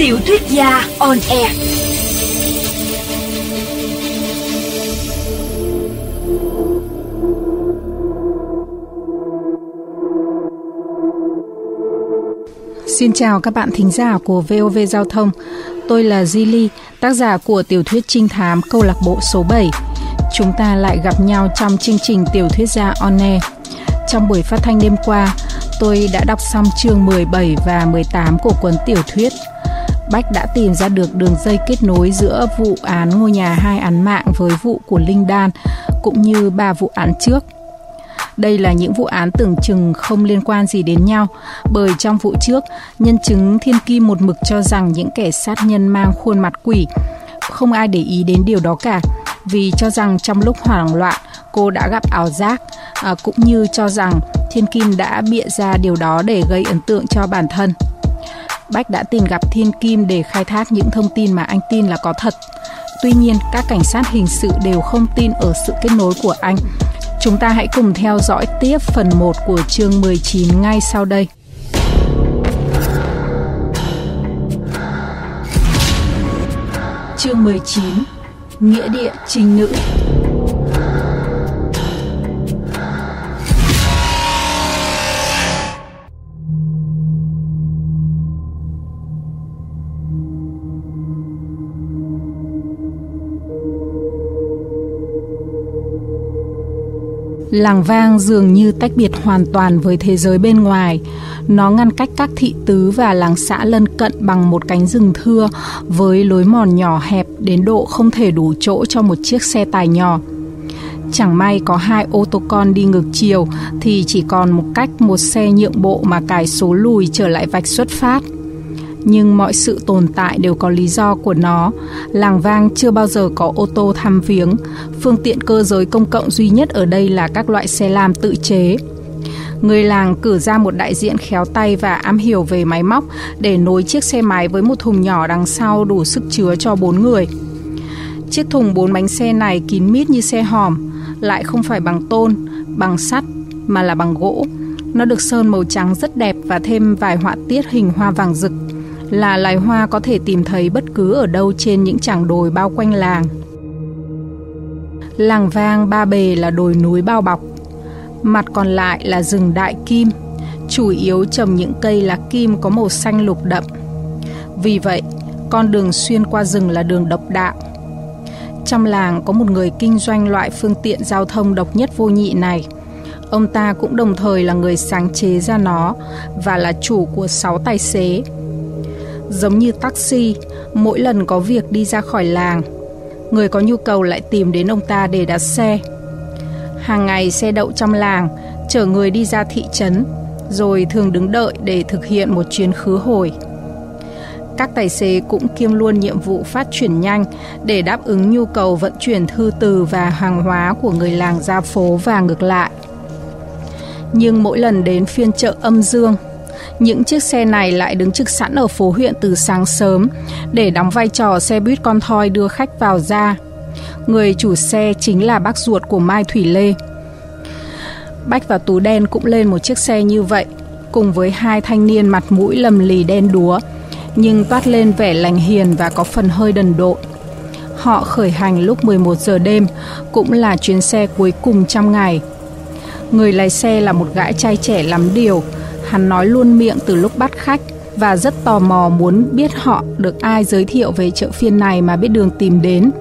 Tiểu thuyết gia on air. Xin chào các bạn thính giả của VOV Giao thông. Tôi là Zili, tác giả của tiểu thuyết trinh thám Câu lạc bộ số 7. Chúng ta lại gặp nhau trong chương trình Tiểu thuyết gia on air. Trong buổi phát thanh đêm qua, tôi đã đọc xong chương 17 và 18 của cuốn tiểu thuyết. Bách đã tìm ra được đường dây kết nối giữa vụ án ngôi nhà 2 án mạng với vụ của Linh Đan, cũng như 3 vụ án trước. Đây là những vụ án tưởng chừng không liên quan gì đến nhau, bởi trong vụ trước, nhân chứng Thiên Kim một mực cho rằng những kẻ sát nhân mang khuôn mặt quỷ. Không ai để ý đến điều đó cả, vì cho rằng trong lúc hoảng loạn, cô đã gặp ảo giác, cũng như cho rằng Thiên Kim đã bịa ra điều đó để gây ấn tượng cho bản thân. Bách đã tìm gặp Thiên Kim để khai thác những thông tin mà anh tin là có thật. Tuy nhiên, các cảnh sát hình sự đều không tin ở sự kết nối của anh. Chúng ta hãy cùng theo dõi tiếp phần 1 của chương 19 ngay sau đây. Chương 19: Nghĩa địa trinh nữ. Làng Vang dường như tách biệt hoàn toàn với thế giới bên ngoài. Nó ngăn cách các thị tứ và làng xã lân cận bằng một cánh rừng thưa với lối mòn nhỏ hẹp đến độ không thể đủ chỗ cho một chiếc xe tải nhỏ. Chẳng may có 2 ô tô con đi ngược chiều thì chỉ còn một xe nhượng bộ mà cài số lùi trở lại vạch xuất phát. Nhưng mọi sự tồn tại đều có lý do của nó. Làng Vang chưa bao giờ có ô tô thăm viếng. Phương tiện cơ giới công cộng duy nhất ở đây là các loại xe lam tự chế. Người làng cử ra một đại diện khéo tay và am hiểu về máy móc để nối chiếc xe máy với một thùng nhỏ đằng sau đủ sức chứa cho 4 người. Chiếc thùng 4 bánh xe này kín mít như xe hòm, lại không phải bằng tôn, bằng sắt mà là bằng gỗ. Nó được sơn màu trắng rất đẹp và thêm vài họa tiết hình hoa vàng rực, là loài hoa có thể tìm thấy bất cứ ở đâu trên những chảng đồi bao quanh làng. Làng Vang ba bề là đồi núi bao bọc, mặt còn lại là rừng đại kim, chủ yếu trồng những cây lá kim có màu xanh lục đậm. Vì vậy, con đường xuyên qua rừng là đường độc đạo. Trong làng có một người kinh doanh loại phương tiện giao thông độc nhất vô nhị này. Ông ta cũng đồng thời là người sáng chế ra nó và là chủ của 6 tài xế. Giống như taxi, mỗi lần có việc đi ra khỏi làng, người có nhu cầu lại tìm đến ông ta để đặt xe. Hàng ngày xe đậu trong làng, chở người đi ra thị trấn, rồi thường đứng đợi để thực hiện một chuyến khứ hồi. Các tài xế cũng kiêm luôn nhiệm vụ phát chuyển nhanh để đáp ứng nhu cầu vận chuyển thư từ và hàng hóa của người làng ra phố và ngược lại. Nhưng mỗi lần đến phiên chợ Âm Dương, những chiếc xe này lại đứng trực sẵn ở phố huyện từ sáng sớm để đóng vai trò xe buýt con thoi đưa khách vào ra. Người chủ xe chính là bác ruột của Mai Thủy Lê. Bách và Tú Đen cũng lên một chiếc xe như vậy, cùng với 2 thanh niên mặt mũi lầm lì đen đúa, nhưng toát lên vẻ lành hiền và có phần hơi đần độn. Họ khởi hành lúc 11 giờ đêm, cũng là chuyến xe cuối cùng trong ngày. Người lái xe là một gã trai trẻ lắm điều. Hắn nói luôn miệng từ lúc bắt khách và rất tò mò muốn biết họ được ai giới thiệu về chợ phiên này mà biết đường tìm đến.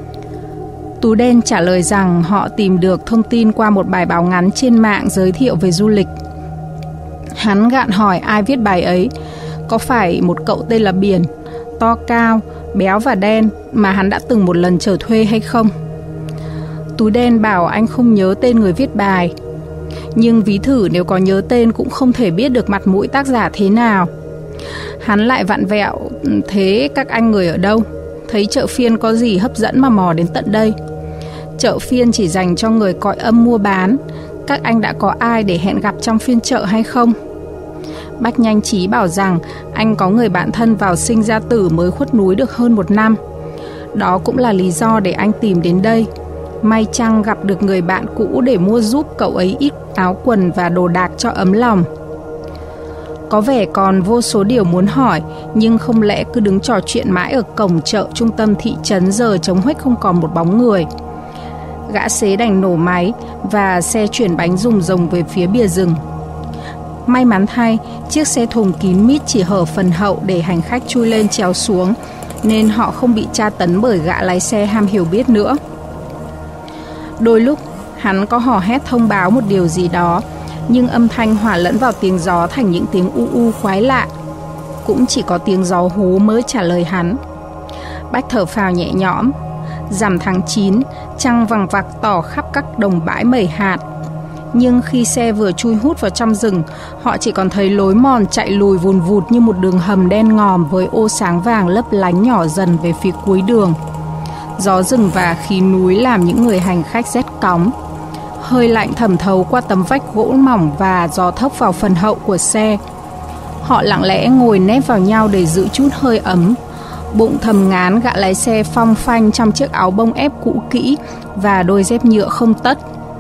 Tú Đen trả lời rằng họ tìm được thông tin qua một bài báo ngắn trên mạng giới thiệu về du lịch. Hắn gạn hỏi ai viết bài ấy, có phải một cậu tên là Biển, to cao, béo và đen mà hắn đã từng một lần chở thuê hay không. Tú Đen bảo anh không nhớ tên người viết bài, nhưng ví thử nếu có nhớ tên cũng không thể biết được mặt mũi tác giả thế nào. Hắn lại vặn vẹo, thế các anh người ở đâu? Thấy chợ phiên có gì hấp dẫn mà mò đến tận đây? Chợ phiên chỉ dành cho người cõi âm mua bán. Các anh đã có ai để hẹn gặp trong phiên chợ hay không? Bách nhanh trí bảo rằng anh có người bạn thân vào sinh ra tử mới khuất núi được hơn 1 năm. Đó cũng là lý do để anh tìm đến đây. May chăng gặp được người bạn cũ để mua giúp cậu ấy ít áo quần và đồ đạc cho ấm lòng. Có vẻ còn vô số điều muốn hỏi, nhưng không lẽ cứ đứng trò chuyện mãi ở cổng chợ trung tâm thị trấn giờ trống huếch không còn một bóng người. Gã xế đành nổ máy và xe chuyển bánh rùng rồng về phía bìa rừng. May mắn thay, chiếc xe thùng kín mít chỉ hở phần hậu để hành khách chui lên trèo xuống, nên họ không bị tra tấn bởi gã lái xe ham hiểu biết nữa. Đôi lúc, hắn có hò hét thông báo một điều gì đó, nhưng âm thanh hòa lẫn vào tiếng gió thành những tiếng u u quái lạ. Cũng chỉ có tiếng gió hú mới trả lời hắn. Bách thở phào nhẹ nhõm. Rằm tháng 9, trăng vằng vặc tỏ khắp các đồng bãi mẩy hạt. Nhưng khi xe vừa chui hút vào trong rừng, họ chỉ còn thấy lối mòn chạy lùi vùn vụt như một đường hầm đen ngòm với ô sáng vàng lấp lánh nhỏ dần về phía cuối đường. Gió rừng và khí núi làm những người hành khách rét cóng. Hơi lạnh thẩm thấu qua tấm vách gỗ mỏng và gió thốc vào phần hậu của xe. Họ lặng lẽ ngồi nép vào nhau để giữ chút hơi ấm. Bụng thầm ngán gã lái xe phong phanh trong chiếc áo bông ép cũ kỹ và đôi dép nhựa không tất.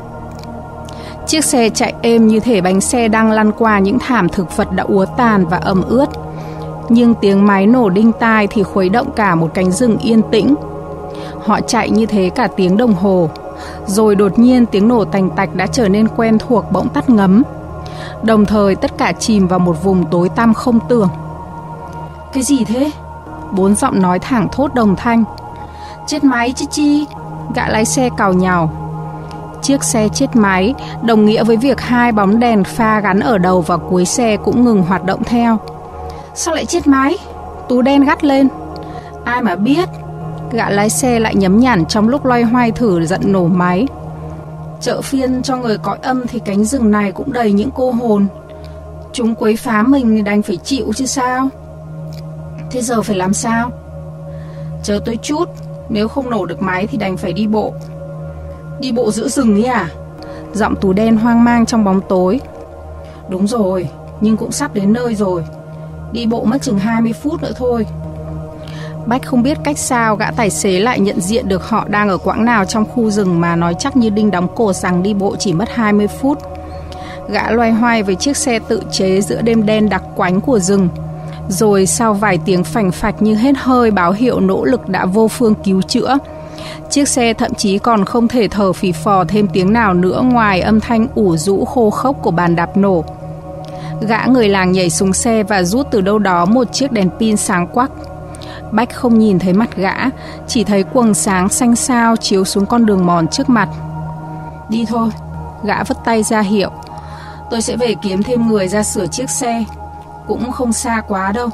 Chiếc xe chạy êm như thể bánh xe đang lăn qua những thảm thực vật đã úa tàn và ẩm ướt. Nhưng tiếng máy nổ đinh tai thì khuấy động cả một cánh rừng yên tĩnh. Họ chạy như thế cả tiếng đồng hồ. Rồi đột nhiên tiếng nổ tành tạch đã trở nên quen thuộc bỗng tắt ngấm. Đồng thời tất cả chìm vào một vùng tối tăm không tưởng. Cái gì thế? 4 giọng nói thảng thốt đồng thanh. Chết máy chứ chi? Gã lái xe càu nhàu. Chiếc xe chết máy đồng nghĩa với việc 2 bóng đèn pha gắn ở đầu và cuối xe cũng ngừng hoạt động theo. Sao lại chết máy? Tú đen gắt lên. Ai mà biết. Gã lái xe lại nhấm nhản trong lúc loay hoay thử giận nổ máy. Chợ phiên cho người cõi âm thì cánh rừng này cũng đầy những cô hồn. Chúng quấy phá mình thì đành phải chịu chứ sao. Thế giờ phải làm sao? Chờ tôi chút. Nếu không nổ được máy thì đành phải đi bộ. Đi bộ giữa rừng ấy à? Giọng Tú đen hoang mang trong bóng tối. Đúng rồi, nhưng cũng sắp đến nơi rồi. Đi bộ mất chừng 20 phút nữa thôi. Bách không biết cách sao gã tài xế lại nhận diện được họ đang ở quãng nào trong khu rừng mà nói chắc như đinh đóng cột rằng đi bộ chỉ mất 20 phút. Gã loay hoay với chiếc xe tự chế giữa đêm đen đặc quánh của rừng. Rồi sau vài tiếng phành phạch như hết hơi báo hiệu nỗ lực đã vô phương cứu chữa, chiếc xe thậm chí còn không thể thở phì phò thêm tiếng nào nữa ngoài âm thanh ủ rũ khô khốc của bàn đạp nổ. Gã người làng nhảy xuống xe và rút từ đâu đó một chiếc đèn pin sáng quắc. Bách không nhìn thấy mặt gã, chỉ thấy quầng sáng xanh xao chiếu xuống con đường mòn trước mặt. Đi thôi, gã vất tay ra hiệu. Tôi sẽ về kiếm thêm người ra sửa chiếc xe. Cũng không xa quá đâu.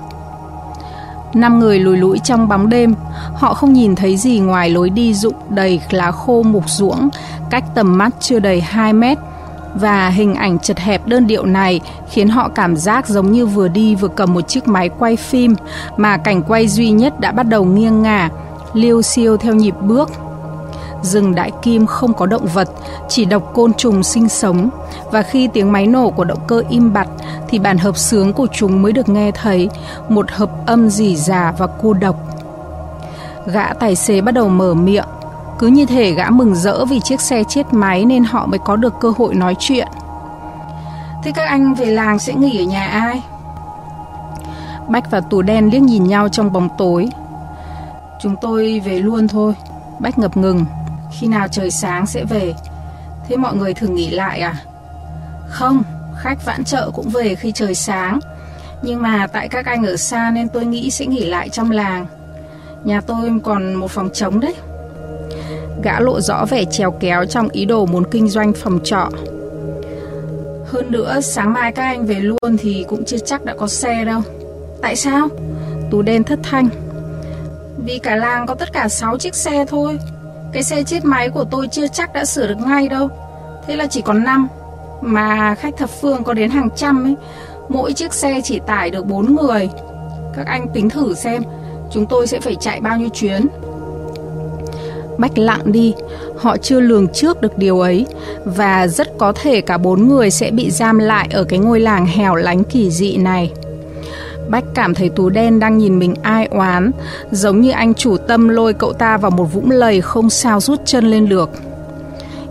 5 người lùi lũi trong bóng đêm. Họ không nhìn thấy gì ngoài lối đi rụng đầy lá khô mục ruỗng, cách tầm mắt chưa đầy 2 mét. Và hình ảnh chật hẹp đơn điệu này khiến họ cảm giác giống như vừa đi vừa cầm một chiếc máy quay phim, mà cảnh quay duy nhất đã bắt đầu nghiêng ngả, liêu xiêu theo nhịp bước. Rừng Đại Kim không có động vật, chỉ độc côn trùng sinh sống. Và khi tiếng máy nổ của động cơ im bặt thì bản hợp xướng của chúng mới được nghe thấy, một hợp âm rỉ rả và cô độc. Gã tài xế bắt đầu mở miệng. Cứ như thể gã mừng rỡ vì chiếc xe chết máy nên họ mới có được cơ hội nói chuyện. Thế các anh về làng sẽ nghỉ ở nhà ai? Bách và Tú đen liếc nhìn nhau trong bóng tối. Chúng tôi về luôn thôi. Bách ngập ngừng. Khi nào trời sáng sẽ về. Thế mọi người thường nghỉ lại à? Không, khách vãn chợ cũng về khi trời sáng. Nhưng mà tại các anh ở xa nên tôi nghĩ sẽ nghỉ lại trong làng. Nhà tôi còn một phòng trống đấy. Gã lộ rõ vẻ chèo kéo trong ý đồ muốn kinh doanh phòng trọ. Hơn nữa sáng mai các anh về luôn thì cũng chưa chắc đã có xe đâu. Tại sao? Tú đen thất thanh. Vì cả làng có tất cả 6 chiếc xe thôi. Cái xe chết máy của tôi chưa chắc đã sửa được ngay đâu. Thế là chỉ còn 5. Mà khách thập phương có đến hàng trăm ấy. Mỗi chiếc xe chỉ tải được 4 người. Các anh tính thử xem chúng tôi sẽ phải chạy bao nhiêu chuyến. Bách lặng đi. Họ chưa lường trước được điều ấy. Và rất có thể cả 4 người sẽ bị giam lại ở cái ngôi làng hẻo lánh kỳ dị này. Bách cảm thấy Tú đen đang nhìn mình ai oán, giống như anh chủ tâm lôi cậu ta vào một vũng lầy không sao rút chân lên được.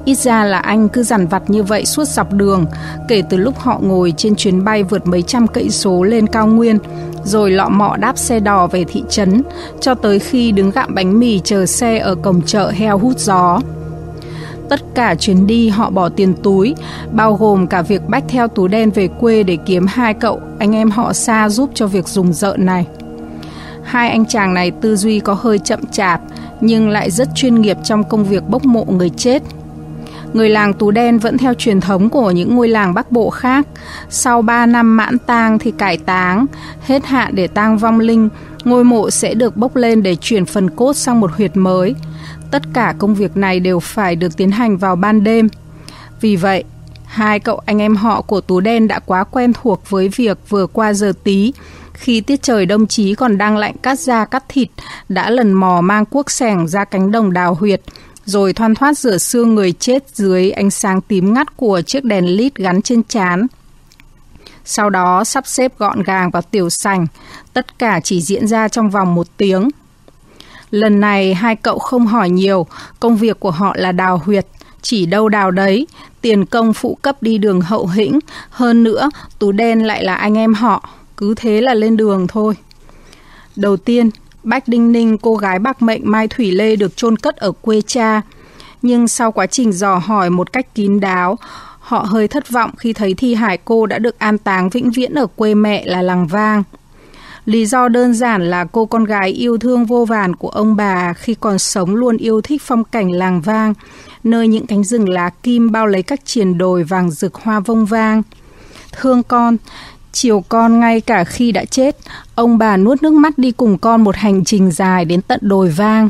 Ít ra là anh cứ dằn vặt như vậy suốt dọc đường, kể từ lúc họ ngồi trên chuyến bay vượt mấy trăm cây số lên cao nguyên, rồi lọ mọ đáp xe đò về thị trấn, cho tới khi đứng gặm bánh mì chờ xe ở cổng chợ heo hút gió. Tất cả chuyến đi họ bỏ tiền túi, bao gồm cả việc Bách theo Tú Đen về quê để kiếm 2 cậu anh em họ xa giúp cho việc rùng rợn này. 2 anh chàng này tư duy có hơi chậm chạp, nhưng lại rất chuyên nghiệp trong công việc bốc mộ người chết. Người làng Tú Đen vẫn theo truyền thống của những ngôi làng Bắc Bộ khác. Sau 3 năm mãn tang thì cải táng, hết hạn để tang vong linh, ngôi mộ sẽ được bốc lên để chuyển phần cốt sang một huyệt mới. Tất cả công việc này đều phải được tiến hành vào ban đêm. Vì vậy, 2 cậu anh em họ của Tú Đen đã quá quen thuộc với việc vừa qua giờ tí, khi tiết trời đông chí còn đang lạnh cắt da cắt thịt, đã lần mò mang cuốc xẻng ra cánh đồng đào huyệt, rồi thoăn thoắt rửa xương người chết dưới ánh sáng tím ngắt của chiếc đèn led gắn trên trán. Sau đó sắp xếp gọn gàng vào tiểu sảnh, tất cả chỉ diễn ra trong vòng 1 tiếng. Lần này 2 cậu không hỏi nhiều, công việc của họ là đào huyệt, chỉ đâu đào đấy, tiền công phụ cấp đi đường hậu hĩnh, hơn nữa Tú Đen lại là anh em họ, cứ thế là lên đường thôi. Đầu tiên, Bách Đinh Ninh, cô gái bạc mệnh Mai Thủy Lê được chôn cất ở quê cha, nhưng sau quá trình dò hỏi một cách kín đáo, họ hơi thất vọng khi thấy thi hài cô đã được an táng vĩnh viễn ở quê mẹ là Làng Vang. Lý do đơn giản là cô con gái yêu thương vô vàn của ông bà khi còn sống luôn yêu thích phong cảnh Làng Vang, nơi những cánh rừng lá kim bao lấy các triền đồi vàng rực hoa vông vang. Thương con, chiều con ngay cả khi đã chết, ông bà nuốt nước mắt đi cùng con một hành trình dài đến tận đồi vang.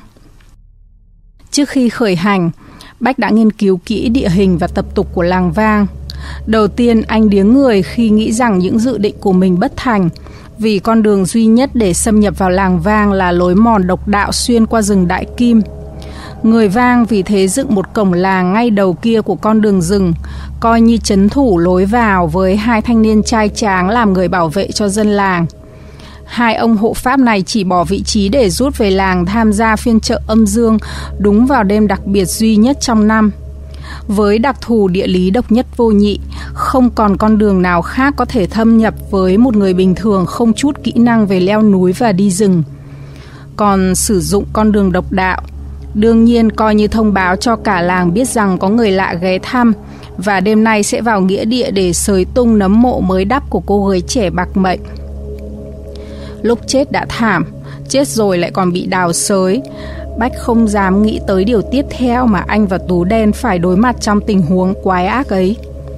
Trước khi khởi hành, Bách đã nghiên cứu kỹ địa hình và tập tục của Làng Vang. Đầu tiên, anh điếng người khi nghĩ rằng những dự định của mình bất thành, vì con đường duy nhất để xâm nhập vào Làng Vang là lối mòn độc đạo xuyên qua rừng Đại Kim. Người Vang vì thế dựng một cổng làng ngay đầu kia của con đường rừng, coi như trấn thủ lối vào với 2 thanh niên trai tráng làm người bảo vệ cho dân làng. 2 ông hộ pháp này chỉ bỏ vị trí để rút về làng tham gia phiên chợ âm dương đúng vào đêm đặc biệt duy nhất trong năm. Với đặc thù địa lý độc nhất vô nhị, không còn con đường nào khác có thể thâm nhập với một người bình thường không chút kỹ năng về leo núi và đi rừng. Còn sử dụng con đường độc đạo, đương nhiên coi như thông báo cho cả làng biết rằng có người lạ ghé thăm, và đêm nay sẽ vào nghĩa địa để xới tung nấm mộ mới đắp của cô gái trẻ bạc mệnh. Lúc chết đã thảm, chết rồi lại còn bị đào xới. Bách không dám nghĩ tới điều tiếp theo mà anh và Tú Đen phải đối mặt trong tình huống quái ác ấy.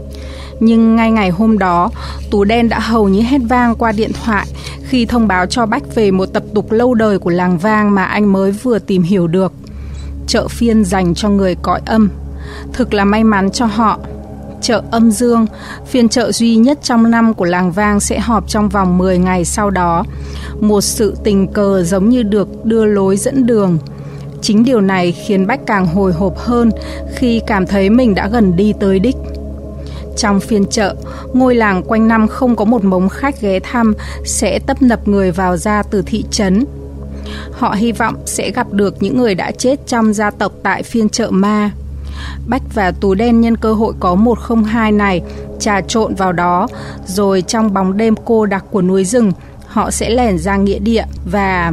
Nhưng ngay ngày hôm đó, Tú Đen đã hầu như hét vang qua điện thoại khi thông báo cho Bách về một tập tục lâu đời của Làng Vang mà anh mới vừa tìm hiểu được. Chợ phiên dành cho người cõi âm. Thực là may mắn cho họ. Chợ âm dương, phiên chợ duy nhất trong năm của Làng Vang sẽ họp trong vòng 10 ngày sau đó. Một sự tình cờ giống như được đưa lối dẫn đường. Chính điều này khiến Bách càng hồi hộp hơn khi cảm thấy mình đã gần đi tới đích. Trong phiên chợ, ngôi làng quanh năm không có một mống khách ghé thăm, sẽ tấp nập người vào ra từ thị trấn. Họ hy vọng sẽ gặp được những người đã chết trong gia tộc tại phiên chợ ma. Bách và Tú Đen nhân cơ hội có 102 này trà trộn vào đó, rồi trong bóng đêm cô đặc của núi rừng, họ sẽ lẻn ra nghĩa địa và...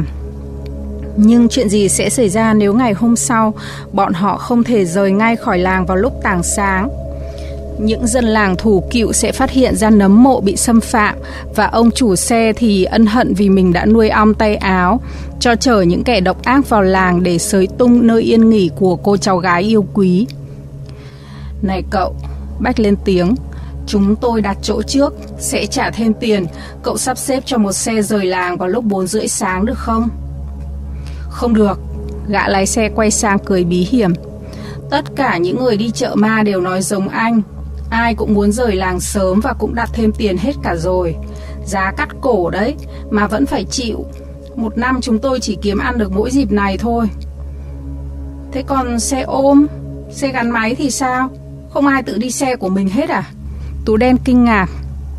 Nhưng chuyện gì sẽ xảy ra nếu ngày hôm sau bọn họ không thể rời ngay khỏi làng vào lúc tảng sáng? Những dân làng thủ cựu sẽ phát hiện ra nấm mộ bị xâm phạm, và ông chủ xe thì ân hận vì mình đã nuôi ong tay áo, cho chở những kẻ độc ác vào làng để xới tung nơi yên nghỉ của cô cháu gái yêu quý. Này cậu, Bách lên tiếng, chúng tôi đặt chỗ trước, sẽ trả thêm tiền, cậu sắp xếp cho một xe rời làng vào lúc 4:30 sáng được không? Không được, gã lái xe quay sang cười bí hiểm. Tất cả những người đi chợ ma đều nói giống anh. Ai cũng muốn rời làng sớm và cũng đặt thêm tiền hết cả rồi. Giá cắt cổ đấy, mà vẫn phải chịu. Một năm chúng tôi chỉ kiếm ăn được mỗi dịp này thôi. Thế còn xe ôm, xe gắn máy thì sao? Không ai tự đi xe của mình hết à? Tú Đen kinh ngạc.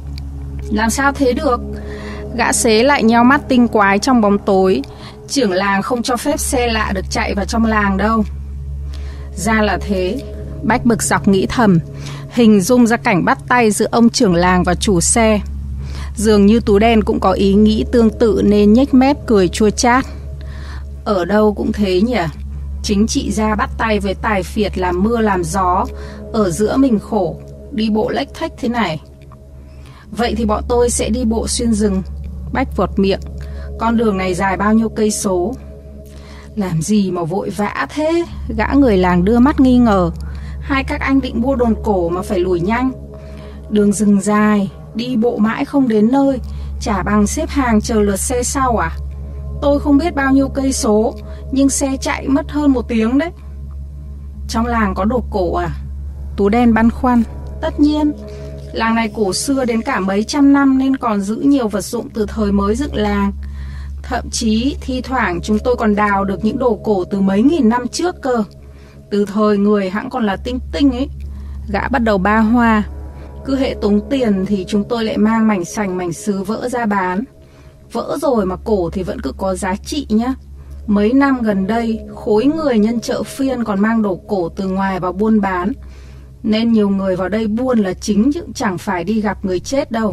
Làm sao thế được? Gã xế lại nheo mắt tinh quái trong bóng tối. Trưởng làng không cho phép xe lạ được chạy vào trong làng đâu. Ra là thế. Bách bực dọc nghĩ thầm, hình dung ra cảnh bắt tay giữa ông trưởng làng và chủ xe. Dường như Tú Đen cũng có ý nghĩ tương tự nên nhếch mép cười chua chát. Ở đâu cũng thế nhỉ, chính trị gia bắt tay với tài phiệt làm mưa làm gió, ở giữa mình khổ, đi bộ lếch thếch thế này. Vậy thì bọn tôi sẽ đi bộ xuyên rừng. Bách vọt miệng, con đường này dài bao nhiêu cây số? Làm gì mà vội vã thế? Gã người làng đưa mắt nghi ngờ. Hai các anh định mua đồn cổ mà phải lùi nhanh. Đường rừng dài, đi bộ mãi không đến nơi, chả bằng xếp hàng chờ lượt xe sau à? Tôi không biết bao nhiêu cây số, nhưng xe chạy mất hơn 1 tiếng đấy. Trong làng có đồ cổ à? Tú Đen băn khoăn. Tất nhiên, làng này cổ xưa đến cả mấy trăm năm nên còn giữ nhiều vật dụng từ thời mới dựng làng. Thậm chí thi thoảng chúng tôi còn đào được những đồ cổ từ mấy nghìn năm trước cơ, từ thời người hẵng còn là tinh tinh ấy. Gã bắt đầu ba hoa. Cứ hệ tốn tiền thì chúng tôi lại mang mảnh sành mảnh sứ vỡ ra bán. Vỡ rồi mà cổ thì vẫn cứ có giá trị nhá. Mấy năm gần đây, khối người nhân chợ phiên còn mang đồ cổ từ ngoài vào buôn bán, nên nhiều người vào đây buôn là chính chứ chẳng phải đi gặp người chết đâu.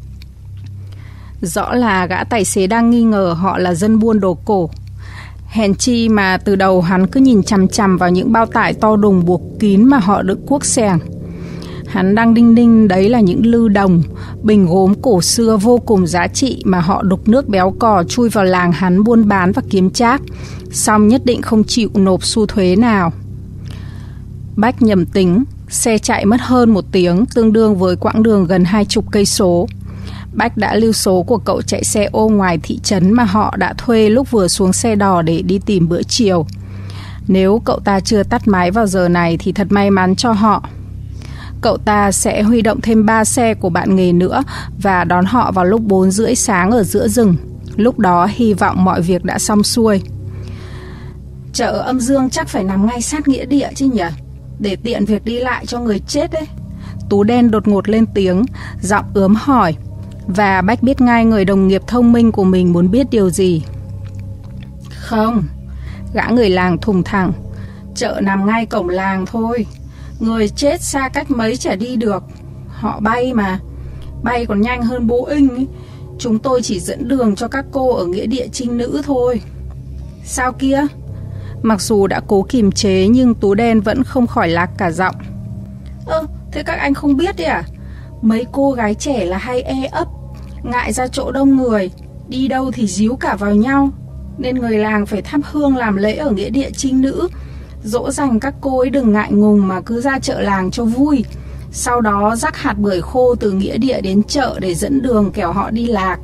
Rõ là gã tài xế đang nghi ngờ họ là dân buôn đồ cổ. Hèn chi mà từ đầu hắn cứ nhìn chằm chằm vào những bao tải to đùng buộc kín mà họ đựng cuốc xẻng. Hắn đang đinh ninh đấy là những lư đồng, bình gốm cổ xưa vô cùng giá trị mà họ đục nước béo cò chui vào làng hắn buôn bán và kiếm trác, xong nhất định không chịu nộp xu thuế nào. Bách nhầm tính, xe chạy mất hơn 1 tiếng, tương đương với quãng đường gần 20 cây số. Bách đã lưu số của cậu chạy xe ôm ngoài thị trấn mà họ đã thuê lúc vừa xuống xe đò để đi tìm bữa chiều. Nếu cậu ta chưa tắt máy vào giờ này thì thật may mắn cho họ. Cậu ta sẽ huy động thêm 3 xe của bạn nghề nữa và đón họ vào lúc 4:30 sáng ở giữa rừng. Lúc đó hy vọng mọi việc đã xong xuôi. Chợ Âm Dương chắc phải nằm ngay sát nghĩa địa chứ nhỉ, để tiện việc đi lại cho người chết ấy. Tú Đen đột ngột lên tiếng, giọng ướm hỏi. Và Bách biết ngay người đồng nghiệp thông minh của mình muốn biết điều gì. Không, gã người làng thùng thẳng. Chợ nằm ngay cổng làng thôi. Người chết xa cách mấy chả đi được. Họ bay mà, bay còn nhanh hơn Boeing ấy. Chúng tôi chỉ dẫn đường cho các cô ở nghĩa địa trinh nữ thôi. Sao kia? Mặc dù đã cố kiềm chế nhưng Tú Đen vẫn không khỏi lạc cả giọng. Thế các anh không biết đấy à? Mấy cô gái trẻ là hay ấp, ngại ra chỗ đông người, đi đâu thì díu cả vào nhau, nên người làng phải thắp hương làm lễ ở nghĩa địa trinh nữ, dỗ dành các cô ấy đừng ngại ngùng mà cứ ra chợ làng cho vui. Sau đó rắc hạt bưởi khô từ nghĩa địa đến chợ để dẫn đường kẻo họ đi lạc.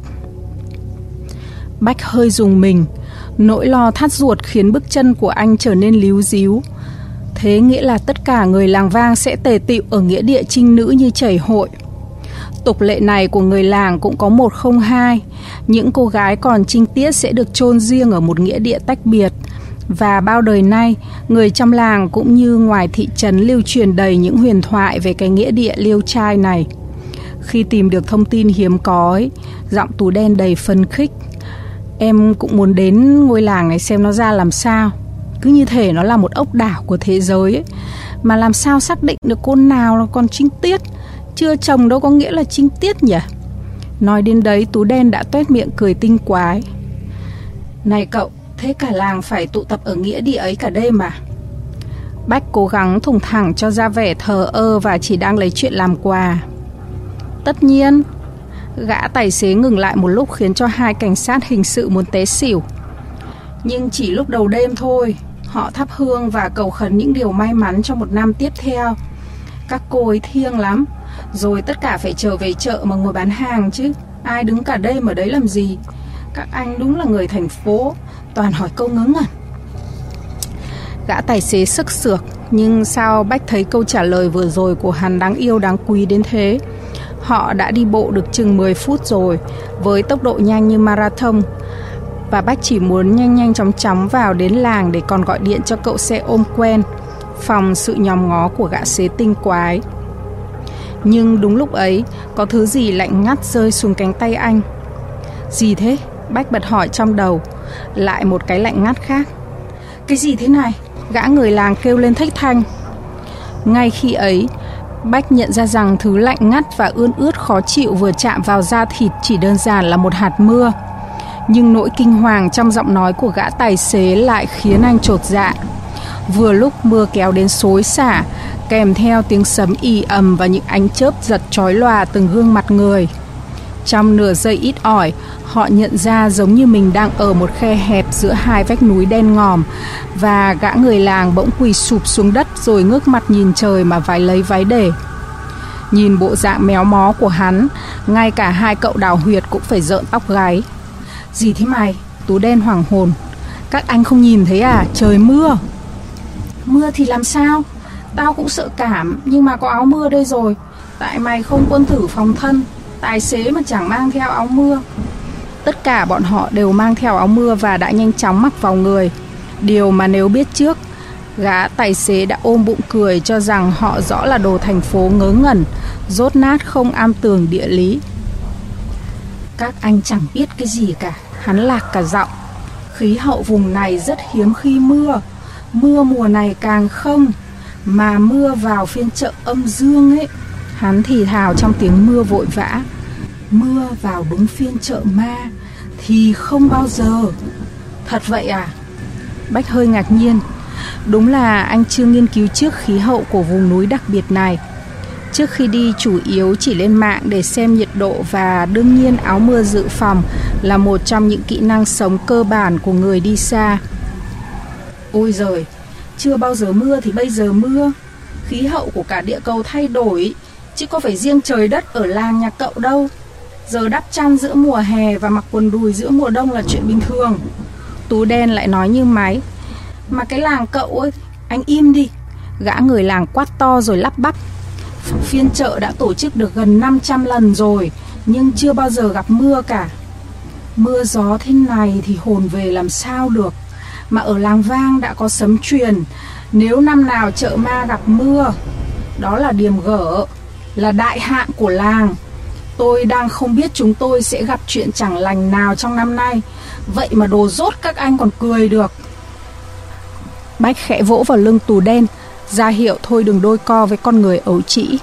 Bách hơi rùng mình, nỗi lo thắt ruột khiến bước chân của anh trở nên líu díu. Thế nghĩa là tất cả người làng Vang sẽ tề tựu ở nghĩa địa trinh nữ như chảy hội. Tục lệ này của người làng cũng có 1 không 2. Những cô gái còn trinh tiết sẽ được chôn riêng ở một nghĩa địa tách biệt. Và bao đời nay, người trong làng cũng như ngoài thị trấn lưu truyền đầy những huyền thoại về cái nghĩa địa liêu trai này. Khi tìm được thông tin hiếm có ấy, giọng Tú Đen đầy phấn khích. Em cũng muốn đến ngôi làng này xem nó ra làm sao. Cứ như thể nó là một ốc đảo của thế giới ấy. Mà làm sao xác định được cô nào là còn trinh tiết? Chưa chồng đâu có nghĩa là trinh tiết nhỉ? Nói đến đấy Tú Đen đã toét miệng cười tinh quái. Này cậu, thế cả làng phải tụ tập ở nghĩa địa ấy cả đêm mà. Bách cố gắng thùng thẳng cho ra vẻ thờ ơ và chỉ đang lấy chuyện làm quà. Tất nhiên. Gã tài xế ngừng lại một lúc khiến cho 2 cảnh sát hình sự muốn té xỉu. Nhưng chỉ lúc đầu đêm thôi. Họ thắp hương và cầu khấn những điều may mắn cho một năm tiếp theo. Các cô ấy thiêng lắm. Rồi tất cả phải trở về chợ mà ngồi bán hàng chứ. Ai đứng cả đêm ở đấy làm gì? Các anh đúng là người thành phố, toàn hỏi câu ngớ ngẩn. Gã tài xế sức sược. Nhưng sao Bách thấy câu trả lời vừa rồi của hắn đáng yêu đáng quý đến thế? Họ đã đi bộ được chừng 10 phút rồi, với tốc độ nhanh như marathon. Và Bách chỉ muốn nhanh nhanh chóng chóng vào đến làng để còn gọi điện cho cậu xe ôm quen, phòng sự nhòm ngó của gã xế tinh quái. Nhưng đúng lúc ấy, có thứ gì lạnh ngắt rơi xuống cánh tay anh. Gì thế? Bách bật hỏi trong đầu. Lại một cái lạnh ngắt khác. Cái gì thế này? Gã người làng kêu lên thách thanh. Ngay khi ấy, Bách nhận ra rằng thứ lạnh ngắt và ươn ướt khó chịu vừa chạm vào da thịt chỉ đơn giản là một hạt mưa. Nhưng nỗi kinh hoàng trong giọng nói của gã tài xế lại khiến anh chột dạ. Vừa lúc mưa kéo đến xối xả, kèm theo tiếng sấm ì ầm và những ánh chớp giật chói lòa từng gương mặt người. Trong nửa giây ít ỏi, họ nhận ra giống như mình đang ở một khe hẹp giữa hai vách núi đen ngòm, và gã người làng bỗng quỳ sụp xuống đất rồi ngước mặt nhìn trời mà vái lấy vái để. Nhìn bộ dạng méo mó của hắn, ngay cả hai cậu đào huyệt cũng phải rợn tóc gáy. Gì thế mày? Tú đen hoảng hồn. Các anh không nhìn thấy à? Trời mưa. Mưa thì làm sao? Tao cũng sợ cảm, nhưng mà có áo mưa đây rồi. Tại mày không quân thử phòng thân, tài xế mà chẳng mang theo áo mưa. Tất cả bọn họ đều mang theo áo mưa và đã nhanh chóng mặc vào người. Điều mà nếu biết trước, gã tài xế đã ôm bụng cười cho rằng họ rõ là đồ thành phố ngớ ngẩn, dốt nát không am tường địa lý. Các anh chẳng biết cái gì cả, hắn lạc cả giọng. Khí hậu vùng này rất hiếm khi mưa, mưa mùa này càng không, mà mưa vào phiên chợ âm dương ấy. Hắn thì thào trong tiếng mưa vội vã. Mưa vào đúng phiên chợ ma thì không bao giờ. Thật vậy à? Bách hơi ngạc nhiên. Đúng là anh chưa nghiên cứu trước khí hậu của vùng núi đặc biệt này. Trước khi đi chủ yếu chỉ lên mạng để xem nhiệt độ, và đương nhiên áo mưa dự phòng là một trong những kỹ năng sống cơ bản của người đi xa. Ôi giời, chưa bao giờ mưa thì bây giờ mưa. Khí hậu của cả địa cầu thay đổi, chứ có phải riêng trời đất ở làng nhà cậu đâu. Giờ đắp chăn giữa mùa hè và mặc quần đùi giữa mùa đông là chuyện bình thường. Tú đen lại nói như máy. Mà cái làng cậu ơi, anh im đi. Gã người làng quát to rồi lắp bắp. Phiên chợ đã tổ chức được gần 500 lần rồi, nhưng chưa bao giờ gặp mưa cả. Mưa gió thế này thì hồn về làm sao được. Mà ở làng Vang đã có sấm truyền, nếu năm nào chợ ma gặp mưa, đó là điềm gở, là đại hạn của làng. Tôi đang không biết chúng tôi sẽ gặp chuyện chẳng lành nào trong năm nay. Vậy mà đồ dốt các anh còn cười được. Bách khẽ vỗ vào lưng Tú đen, ra hiệu thôi đừng đôi co với con người ấu trĩ.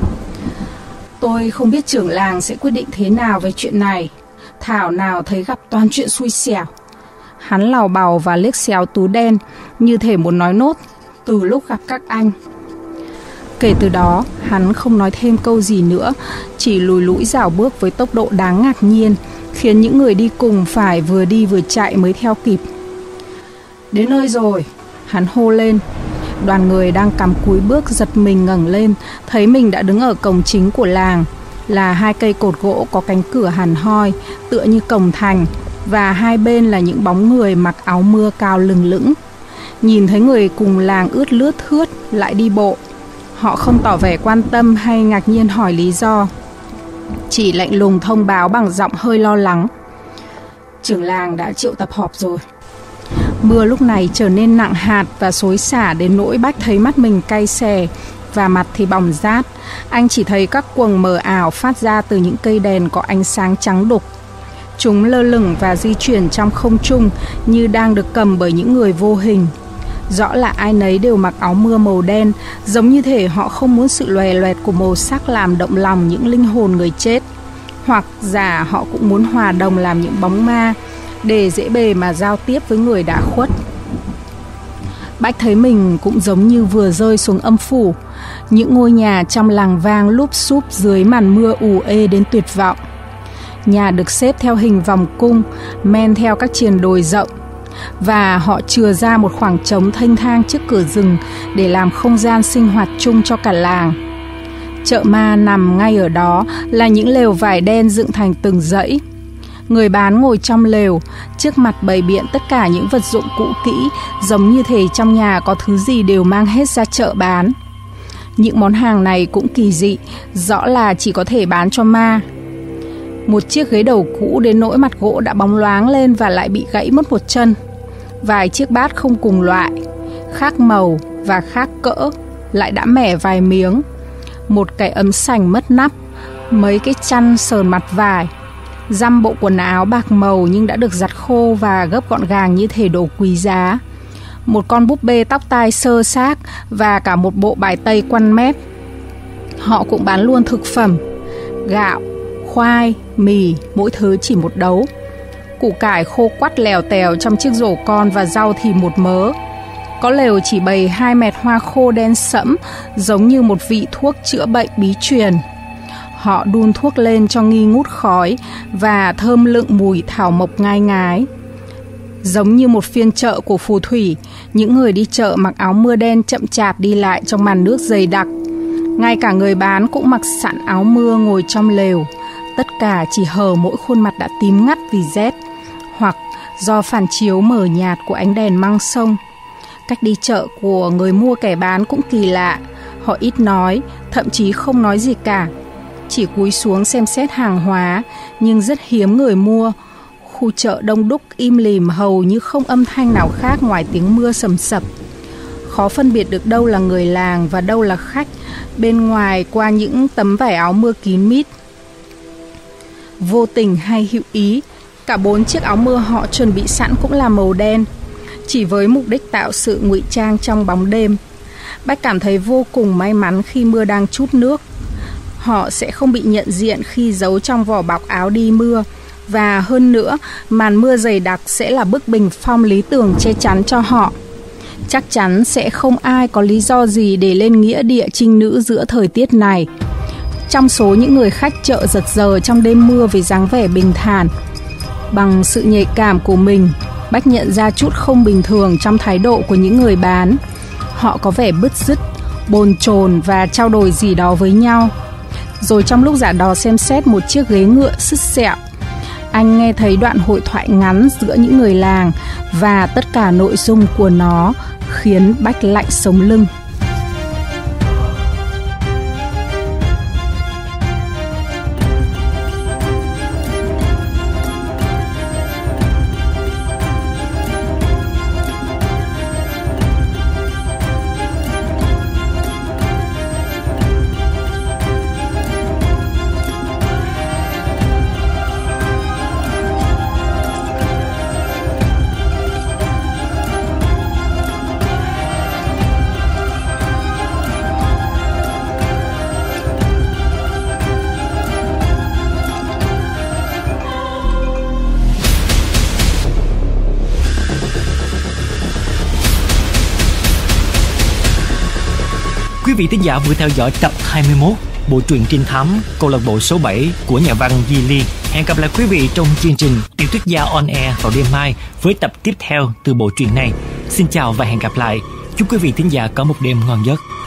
Tôi không biết trưởng làng sẽ quyết định thế nào về chuyện này. Thảo nào thấy gặp toàn chuyện xui xẻo. Hắn lào bào và liếc xéo Tú đen, như thể muốn nói nốt từ lúc gặp các anh. Kể từ đó, hắn không nói thêm câu gì nữa, chỉ lùi lũi rảo bước với tốc độ đáng ngạc nhiên, khiến những người đi cùng phải vừa đi vừa chạy mới theo kịp. Đến nơi rồi, hắn hô lên. Đoàn người đang cắm cúi bước giật mình ngẩng lên, thấy mình đã đứng ở cổng chính của làng, là hai cây cột gỗ có cánh cửa hằn hoi, tựa như cổng thành, và hai bên là những bóng người mặc áo mưa cao lừng lững. Nhìn thấy người cùng làng ướt lướt thướt lại đi bộ, họ không tỏ vẻ quan tâm hay ngạc nhiên hỏi lý do, chỉ lạnh lùng thông báo bằng giọng hơi lo lắng. Trưởng làng đã triệu tập họp rồi. Mưa lúc này trở nên nặng hạt và xối xả đến nỗi Bách thấy mắt mình cay xè và mặt thì bỏng rát. Anh chỉ thấy các quầng mờ ảo phát ra từ những cây đèn có ánh sáng trắng đục. Chúng lơ lửng và di chuyển trong không trung như đang được cầm bởi những người vô hình. Rõ là ai nấy đều mặc áo mưa màu đen, giống như thể họ không muốn sự lòe loẹt của màu sắc làm động lòng những linh hồn người chết. Hoặc giả họ cũng muốn hòa đồng làm những bóng ma, để dễ bề mà giao tiếp với người đã khuất. Bách thấy mình cũng giống như vừa rơi xuống âm phủ. Những ngôi nhà trong làng Vang lúp xúp dưới màn mưa ù ê đến tuyệt vọng. Nhà được xếp theo hình vòng cung, men theo các triền đồi rộng, và họ chừa ra một khoảng trống thênh thang trước cửa rừng để làm không gian sinh hoạt chung cho cả làng. Chợ ma nằm ngay ở đó là những lều vải đen dựng thành từng dãy. Người bán ngồi trong lều, trước mặt bày biện tất cả những vật dụng cũ kỹ, giống như thể trong nhà có thứ gì đều mang hết ra chợ bán. Những món hàng này cũng kỳ dị, rõ là chỉ có thể bán cho ma. Một chiếc ghế đầu cũ đến nỗi mặt gỗ đã bóng loáng lên và lại bị gãy mất một chân. Vài chiếc bát không cùng loại, khác màu và khác cỡ, lại đã mẻ vài miếng. Một cái ấm sành mất nắp, mấy cái chăn sờn mặt vải, dăm bộ quần áo bạc màu nhưng đã được giặt khô và gấp gọn gàng như thể đồ quý giá. một con búp bê tóc tai xơ xác và cả một bộ bài tây quăn mép. Họ cũng bán luôn thực phẩm, gạo, khoai, mì, mỗi thứ chỉ một đấu. Củ cải khô quắt lèo tèo trong chiếc rổ con và rau thì một mớ. Có lều chỉ bày 2 mẹt hoa khô đen sẫm, giống như một vị thuốc chữa bệnh bí truyền. Họ đun thuốc lên cho nghi ngút khói và thơm lựng mùi thảo mộc ngai ngái. Giống như một phiên chợ của phù thủy, những người đi chợ mặc áo mưa đen chậm chạp đi lại trong màn nước dày đặc. Ngay cả người bán cũng mặc sẵn áo mưa ngồi trong lều. Tất cả chỉ hờ mỗi khuôn mặt đã tím ngắt vì rét, hoặc do phản chiếu mờ nhạt của ánh đèn măng sông. Cách đi chợ của người mua kẻ bán cũng kỳ lạ. Họ ít nói, thậm chí không nói gì cả, chỉ cúi xuống xem xét hàng hóa, nhưng rất hiếm người mua. Khu chợ đông đúc im lìm, hầu như không âm thanh nào khác ngoài tiếng mưa sầm sập. Khó phân biệt được đâu là người làng và đâu là khách bên ngoài qua những tấm vải áo mưa kín mít. Vô tình hay hữu ý, cả 4 chiếc áo mưa họ chuẩn bị sẵn cũng là màu đen, chỉ với mục đích tạo sự ngụy trang trong bóng đêm. Bách cảm thấy vô cùng may mắn khi mưa đang trút nước. Họ sẽ không bị nhận diện khi giấu trong vỏ bọc áo đi mưa. Và hơn nữa, màn mưa dày đặc sẽ là bức bình phong lý tưởng che chắn cho họ. Chắc chắn sẽ không ai có lý do gì để lên nghĩa địa trinh nữ giữa thời tiết này. Trong số những người khách chợ giật giờ trong đêm mưa với dáng vẻ bình thản, bằng sự nhạy cảm của mình, Bách nhận ra chút không bình thường trong thái độ của những người bán. Họ có vẻ bứt rứt, bồn chồn và trao đổi gì đó với nhau. Rồi trong lúc giả đò xem xét một chiếc ghế ngựa sứt sẹo, anh nghe thấy đoạn hội thoại ngắn giữa những người làng, và tất cả nội dung của nó khiến Bách lạnh sống lưng. Quý vị thính giả vừa theo dõi tập 21 bộ truyện trinh thám câu lạc bộ số 7 của nhà văn Di Ly. Hẹn gặp lại quý vị trong chương trình Tiểu thuyết gia on air vào đêm mai với tập tiếp theo từ bộ truyện này. Xin chào và hẹn gặp lại. Chúc quý vị thính giả có một đêm ngon giấc.